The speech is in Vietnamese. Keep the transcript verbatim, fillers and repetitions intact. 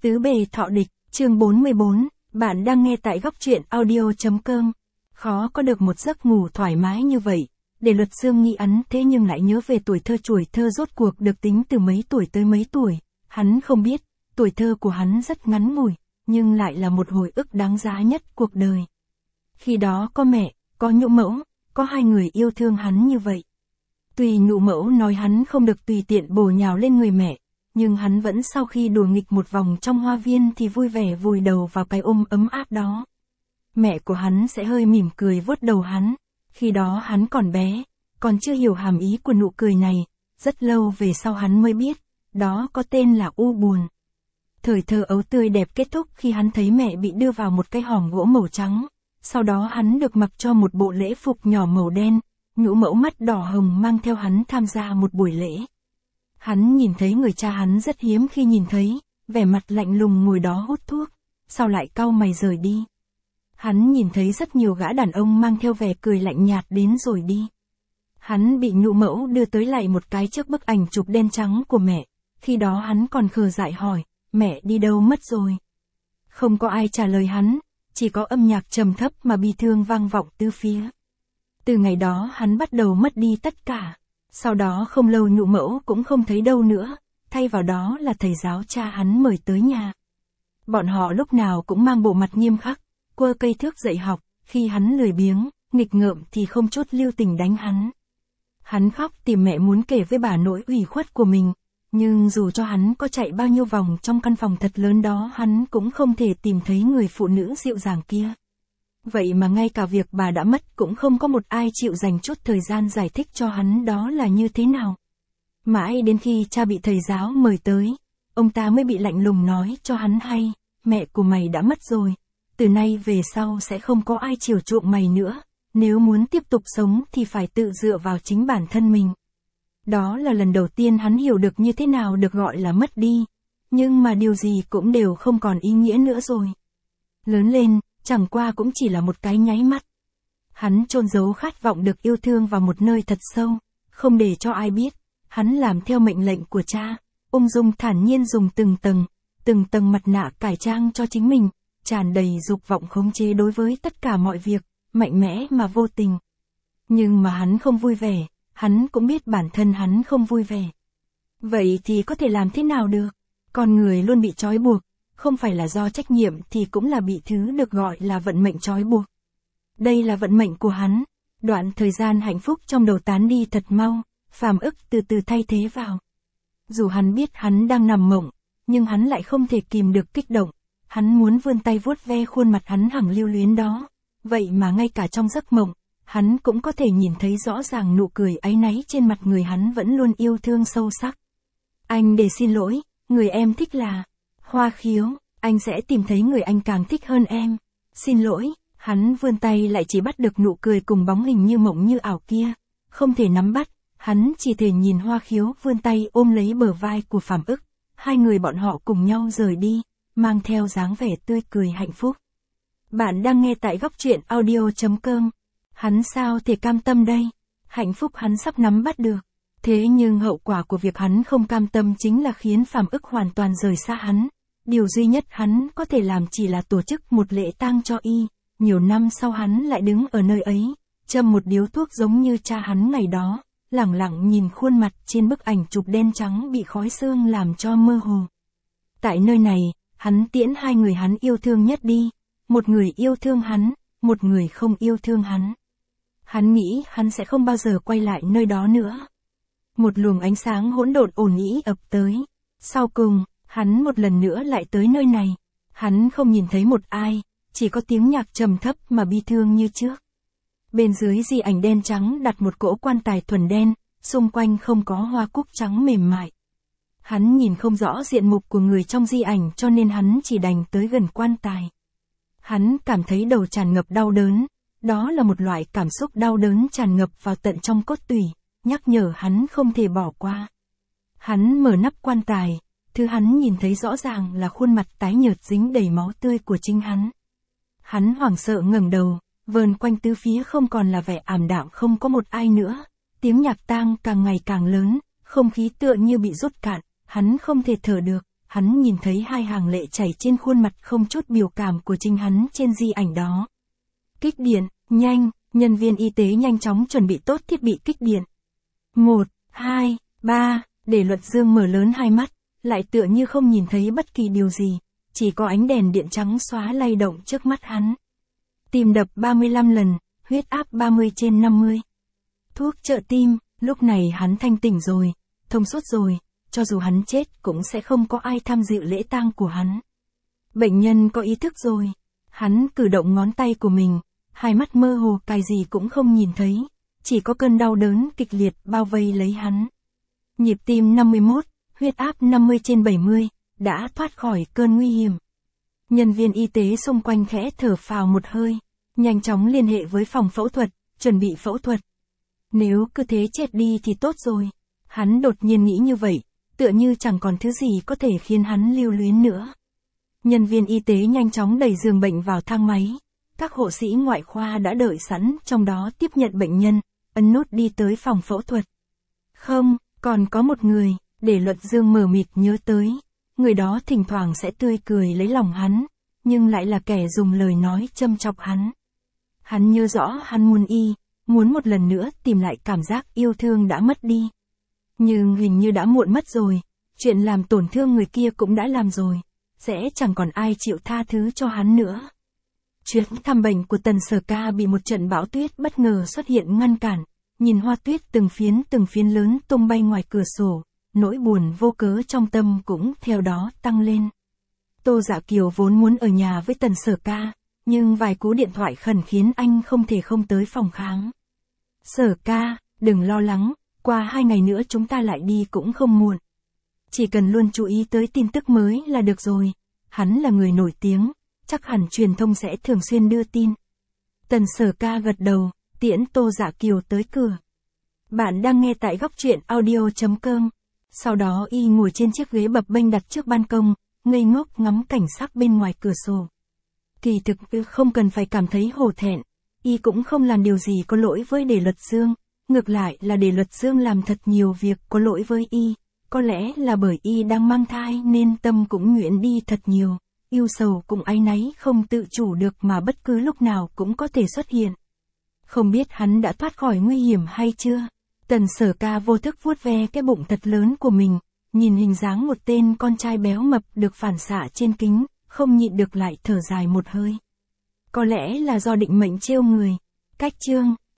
Tứ bề thọ địch, chương bốn mươi bốn, bạn đang nghe tại góc truyện audio.com. Khó có được một giấc ngủ thoải mái như vậy, để Luật Dương nghi ắn thế nhưng lại nhớ về tuổi thơ tuổi thơ rốt cuộc được tính từ mấy tuổi tới mấy tuổi. Hắn không biết, tuổi thơ của hắn rất ngắn ngủi, nhưng lại là một hồi ức đáng giá nhất cuộc đời. Khi đó có mẹ, có nhũ mẫu, có hai người yêu thương hắn như vậy. Tuy nhũ mẫu nói hắn không được tùy tiện bổ nhào lên người mẹ, nhưng hắn vẫn sau khi đùa nghịch một vòng trong hoa viên thì vui vẻ vùi đầu vào cái ôm ấm áp đó. Mẹ của hắn sẽ hơi mỉm cười vuốt đầu hắn, khi đó hắn còn bé, còn chưa hiểu hàm ý của nụ cười này, rất lâu về sau hắn mới biết, đó có tên là u buồn. Thời thơ ấu tươi đẹp kết thúc khi hắn thấy mẹ bị đưa vào một cái hòm gỗ màu trắng, sau đó hắn được mặc cho một bộ lễ phục nhỏ màu đen, nhũ mẫu mắt đỏ hồng mang theo hắn tham gia một buổi lễ. Hắn nhìn thấy người cha hắn rất hiếm khi nhìn thấy, vẻ mặt lạnh lùng ngồi đó hút thuốc, sau lại cau mày rời đi. Hắn nhìn thấy rất nhiều gã đàn ông mang theo vẻ cười lạnh nhạt đến rồi đi. Hắn bị nhũ mẫu đưa tới lại một cái trước bức ảnh chụp đen trắng của mẹ, khi đó hắn còn khờ dại hỏi, mẹ đi đâu mất rồi? Không có ai trả lời hắn, chỉ có âm nhạc trầm thấp mà bi thương vang vọng tứ phía. Từ ngày đó hắn bắt đầu mất đi tất cả. Sau đó không lâu nhũ mẫu cũng không thấy đâu nữa, thay vào đó là thầy giáo cha hắn mời tới nhà. Bọn họ lúc nào cũng mang bộ mặt nghiêm khắc, quơ cây thước dạy học, khi hắn lười biếng, nghịch ngợm thì không chút lưu tình đánh hắn. Hắn khóc tìm mẹ muốn kể với bà nỗi ủy khuất của mình, nhưng dù cho hắn có chạy bao nhiêu vòng trong căn phòng thật lớn đó hắn cũng không thể tìm thấy người phụ nữ dịu dàng kia. Vậy mà ngay cả việc bà đã mất cũng không có một ai chịu dành chút thời gian giải thích cho hắn đó là như thế nào. Mãi đến khi cha bị thầy giáo mời tới, ông ta mới bị lạnh lùng nói cho hắn hay, mẹ của mày đã mất rồi, từ nay về sau sẽ không có ai chiều chuộng mày nữa, nếu muốn tiếp tục sống thì phải tự dựa vào chính bản thân mình. Đó là lần đầu tiên hắn hiểu được như thế nào được gọi là mất đi, nhưng mà điều gì cũng đều không còn ý nghĩa nữa rồi. Lớn lên, chẳng qua cũng chỉ là một cái nháy mắt. Hắn chôn giấu khát vọng được yêu thương vào một nơi thật sâu, không để cho ai biết, hắn làm theo mệnh lệnh của cha, ung dung thản nhiên dùng từng tầng, từng tầng mặt nạ cải trang cho chính mình, tràn đầy dục vọng khống chế đối với tất cả mọi việc, mạnh mẽ mà vô tình. Nhưng mà hắn không vui vẻ, hắn cũng biết bản thân hắn không vui vẻ. Vậy thì có thể làm thế nào được? Con người luôn bị trói buộc, không phải là do trách nhiệm thì cũng là bị thứ được gọi là vận mệnh trói buộc. Đây là vận mệnh của hắn, đoạn thời gian hạnh phúc trong đầu tán đi thật mau, phàm ức từ từ thay thế vào. Dù hắn biết hắn đang nằm mộng, nhưng hắn lại không thể kìm được kích động, hắn muốn vươn tay vuốt ve khuôn mặt hắn hằng lưu luyến đó, vậy mà ngay cả trong giấc mộng, hắn cũng có thể nhìn thấy rõ ràng nụ cười áy náy trên mặt người hắn vẫn luôn yêu thương sâu sắc. Anh để xin lỗi, người em thích là Hoa Khiếu, anh sẽ tìm thấy người anh càng thích hơn em. Xin lỗi, hắn vươn tay lại chỉ bắt được nụ cười cùng bóng hình như mộng như ảo kia, không thể nắm bắt, hắn chỉ thể nhìn Hoa Khiếu vươn tay ôm lấy bờ vai của Phàm Ức, hai người bọn họ cùng nhau rời đi, mang theo dáng vẻ tươi cười hạnh phúc. Bạn đang nghe tại góc truyện audio.com. Hắn sao thể cam tâm đây? Hạnh phúc hắn sắp nắm bắt được. Thế nhưng hậu quả của việc hắn không cam tâm chính là khiến Phàm Ức hoàn toàn rời xa hắn. Điều duy nhất hắn có thể làm chỉ là tổ chức một lễ tang cho y. Nhiều năm sau hắn lại đứng ở nơi ấy, châm một điếu thuốc giống như cha hắn ngày đó, lẳng lặng nhìn khuôn mặt trên bức ảnh chụp đen trắng bị khói sương làm cho mơ hồ. Tại nơi này, hắn tiễn hai người hắn yêu thương nhất đi. Một người yêu thương hắn, một người không yêu thương hắn. Hắn nghĩ hắn sẽ không bao giờ quay lại nơi đó nữa. Một luồng ánh sáng hỗn độn ồn ĩ ập tới. Sau cùng, hắn một lần nữa lại tới nơi này. Hắn không nhìn thấy một ai, chỉ có tiếng nhạc trầm thấp mà bi thương như trước. Bên dưới di ảnh đen trắng đặt một cỗ quan tài thuần đen, xung quanh không có hoa cúc trắng mềm mại. Hắn nhìn không rõ diện mục của người trong di ảnh cho nên hắn chỉ đành tới gần quan tài. Hắn cảm thấy đầu tràn ngập đau đớn, đó là một loại cảm xúc đau đớn tràn ngập vào tận trong cốt tủy, nhắc nhở hắn không thể bỏ qua. Hắn mở nắp quan tài, thứ hắn nhìn thấy rõ ràng là khuôn mặt tái nhợt dính đầy máu tươi của chính hắn. Hắn hoảng sợ ngẩng đầu, vờn quanh tứ phía không còn là vẻ ảm đạm không có một ai nữa, tiếng nhạc tang càng ngày càng lớn, không khí tựa như bị rút cạn, hắn không thể thở được, hắn nhìn thấy hai hàng lệ chảy trên khuôn mặt không chút biểu cảm của chính hắn trên di ảnh đó. Kích điện, nhanh, nhân viên y tế nhanh chóng chuẩn bị tốt thiết bị kích điện. Một, hai, ba, để Luật Dương mở lớn hai mắt, lại tựa như không nhìn thấy bất kỳ điều gì, chỉ có ánh đèn điện trắng xóa lay động trước mắt hắn. Tim đập ba mươi lăm lần, huyết áp ba mươi trên năm mươi. Thuốc trợ tim, lúc này hắn thanh tỉnh rồi, thông suốt rồi, cho dù hắn chết cũng sẽ không có ai tham dự lễ tang của hắn. Bệnh nhân có ý thức rồi, hắn cử động ngón tay của mình, hai mắt mơ hồ cái gì cũng không nhìn thấy, chỉ có cơn đau đớn kịch liệt bao vây lấy hắn. Nhịp tim năm mươi mốt, huyết áp năm mươi trên bảy mươi, đã thoát khỏi cơn nguy hiểm. Nhân viên y tế xung quanh khẽ thở phào một hơi, nhanh chóng liên hệ với phòng phẫu thuật, chuẩn bị phẫu thuật. Nếu cứ thế chết đi thì tốt rồi. Hắn đột nhiên nghĩ như vậy, tựa như chẳng còn thứ gì có thể khiến hắn lưu luyến nữa. Nhân viên y tế nhanh chóng đẩy giường bệnh vào thang máy. Các hộ sĩ ngoại khoa đã đợi sẵn trong đó tiếp nhận bệnh nhân, ấn nút đi tới phòng phẫu thuật. Không, còn có một người, để Luật Dương mờ mịt nhớ tới. Người đó thỉnh thoảng sẽ tươi cười lấy lòng hắn, nhưng lại là kẻ dùng lời nói châm chọc hắn. Hắn nhớ rõ hắn muốn y, muốn một lần nữa tìm lại cảm giác yêu thương đã mất đi. Nhưng hình như đã muộn mất rồi, chuyện làm tổn thương người kia cũng đã làm rồi, sẽ chẳng còn ai chịu tha thứ cho hắn nữa. Chuyến thăm bệnh của Tần Sở Ca bị một trận bão tuyết bất ngờ xuất hiện ngăn cản, nhìn hoa tuyết từng phiến từng phiến lớn tung bay ngoài cửa sổ, nỗi buồn vô cớ trong tâm cũng theo đó tăng lên. Tô Dạ Kiều vốn muốn ở nhà với Tần Sở Ca, nhưng vài cú điện thoại khẩn khiến anh không thể không tới phòng khám. Sở Ca, đừng lo lắng, qua hai ngày nữa chúng ta lại đi cũng không muộn. Chỉ cần luôn chú ý tới tin tức mới là được rồi, hắn là người nổi tiếng, chắc hẳn truyền thông sẽ thường xuyên đưa tin. Tần Sở Ca gật đầu, tiễn Tô Dạ Kiều tới cửa. Bạn đang nghe tại góc truyện audio chấm com. Sau đó y ngồi trên chiếc ghế bập bênh đặt trước ban công, ngây ngốc ngắm cảnh sắc bên ngoài cửa sổ. Kỳ thực không cần phải cảm thấy hổ thẹn, y cũng không làm điều gì có lỗi với Đề Luật Dương, ngược lại là Đề Luật Dương làm thật nhiều việc có lỗi với y, có lẽ là bởi y đang mang thai nên tâm cũng nhuyễn đi thật nhiều, yêu sầu cũng áy náy không tự chủ được mà bất cứ lúc nào cũng có thể xuất hiện. Không biết hắn đã thoát khỏi nguy hiểm hay chưa? Tần Sở Ca vô thức vuốt ve cái bụng thật lớn của mình, nhìn hình dáng một tên con trai béo mập được phản xạ trên kính, không nhịn được lại thở dài một hơi. Có lẽ là do định mệnh trêu người. Cách chương